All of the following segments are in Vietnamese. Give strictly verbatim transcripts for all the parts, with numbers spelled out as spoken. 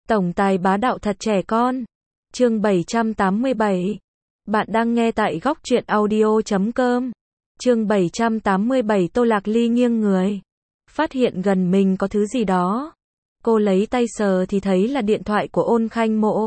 Tổng tài bá đạo thật trẻ con. Chương bảy trăm tám mươi bảy. Bạn đang nghe tại góc truyện audio chấm com. Chương bảy trăm tám mươi bảy. Tô Lạc Ly nghiêng người, phát hiện gần mình có thứ gì đó. Cô lấy tay sờ thì thấy là điện thoại của Ôn Khanh Mộ.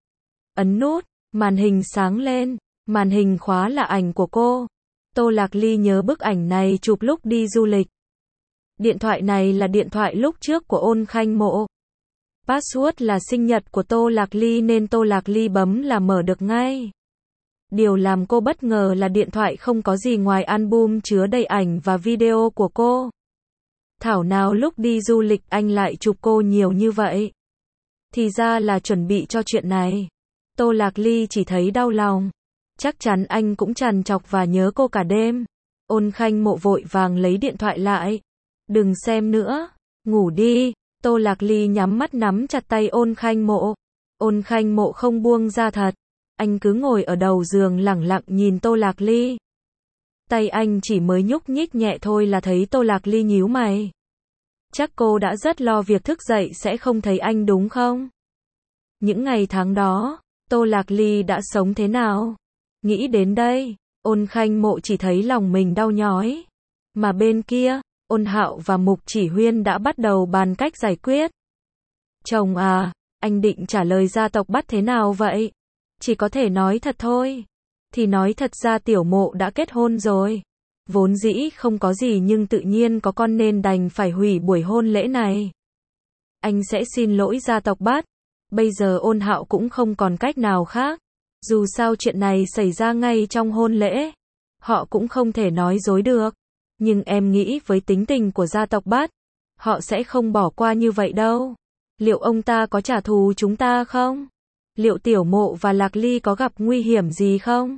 Ấn nút, màn hình sáng lên, màn hình khóa là ảnh của cô. Tô Lạc Ly nhớ bức ảnh này chụp lúc đi du lịch. Điện thoại này là điện thoại lúc trước của Ôn Khanh Mộ. Password là sinh nhật của Tô Lạc Ly nên Tô Lạc Ly bấm là mở được ngay. Điều làm cô bất ngờ là điện thoại không có gì ngoài album chứa đầy ảnh và video của cô. Thảo nào lúc đi du lịch anh lại chụp cô nhiều như vậy. Thì ra là chuẩn bị cho chuyện này. Tô Lạc Ly chỉ thấy đau lòng. Chắc chắn anh cũng trằn trọc và nhớ cô cả đêm. Ôn Khanh Mộ vội vàng lấy điện thoại lại. Đừng xem nữa, ngủ đi. Tô Lạc Ly nhắm mắt nắm chặt tay Ôn Khanh Mộ. Ôn Khanh Mộ không buông ra thật. Anh cứ ngồi ở đầu giường lẳng lặng nhìn Tô Lạc Ly. Tay anh chỉ mới nhúc nhích nhẹ thôi là thấy Tô Lạc Ly nhíu mày. Chắc cô đã rất lo việc thức dậy sẽ không thấy anh đúng không? Những ngày tháng đó, Tô Lạc Ly đã sống thế nào? Nghĩ đến đây, Ôn Khanh Mộ chỉ thấy lòng mình đau nhói. Mà bên kia, Ôn Hạo và Mục Chỉ Huyên đã bắt đầu bàn cách giải quyết. Chồng à, anh định trả lời gia tộc Bắt thế nào vậy? Chỉ có thể nói thật thôi. Thì nói thật ra Tiểu Mộ đã kết hôn rồi. Vốn dĩ không có gì nhưng tự nhiên có con nên đành phải hủy buổi hôn lễ này. Anh sẽ xin lỗi gia tộc Bắt. Bây giờ Ôn Hạo cũng không còn cách nào khác. Dù sao chuyện này xảy ra ngay trong hôn lễ. Họ cũng không thể nói dối được. Nhưng em nghĩ với tính tình của gia tộc Bắt, họ sẽ không bỏ qua như vậy đâu. Liệu ông ta có trả thù chúng ta không? Liệu Tiểu Mộ và Lạc Ly có gặp nguy hiểm gì không?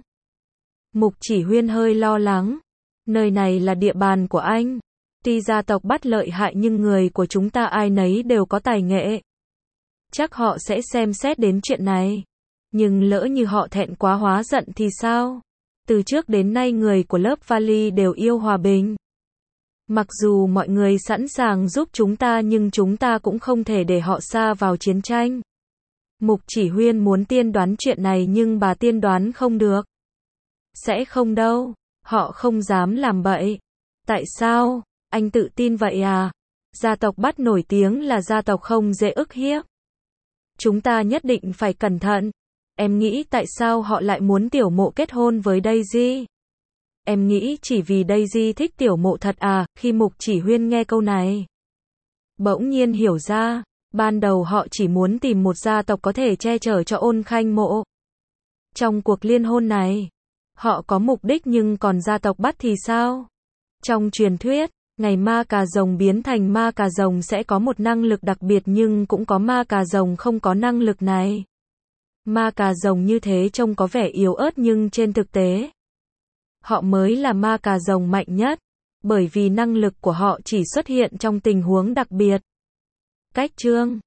Mục Chỉ Huyên hơi lo lắng. Nơi này là địa bàn của anh. Tuy gia tộc Bắt lợi hại nhưng người của chúng ta ai nấy đều có tài nghệ. Chắc họ sẽ xem xét đến chuyện này. Nhưng lỡ như họ thẹn quá hóa giận thì sao? Từ trước đến nay người của lớp Vali đều yêu hòa bình. Mặc dù mọi người sẵn sàng giúp chúng ta nhưng chúng ta cũng không thể để họ sa vào chiến tranh. Mục Chỉ Huyên muốn tiên đoán chuyện này nhưng bà tiên đoán không được. Sẽ không đâu, họ không dám làm bậy. Tại sao? Anh tự tin vậy à? Gia tộc Bắt nổi tiếng là gia tộc không dễ ức hiếp. Chúng ta nhất định phải cẩn thận. Em nghĩ tại sao họ lại muốn Tiểu Mộ kết hôn với Daisy? Em nghĩ chỉ vì Daisy thích Tiểu Mộ thật à? Khi Mục Chỉ Huyên nghe câu này, bỗng nhiên hiểu ra, ban đầu họ chỉ muốn tìm một gia tộc có thể che chở cho Ôn Khanh Mộ. Trong cuộc liên hôn này, họ có mục đích nhưng còn gia tộc Bắt thì sao? Trong truyền thuyết, ngày ma cà rồng biến thành ma cà rồng sẽ có một năng lực đặc biệt nhưng cũng có ma cà rồng không có năng lực này. Ma cà rồng như thế trông có vẻ yếu ớt nhưng trên thực tế, họ mới là ma cà rồng mạnh nhất, bởi vì năng lực của họ chỉ xuất hiện trong tình huống đặc biệt. Cách chương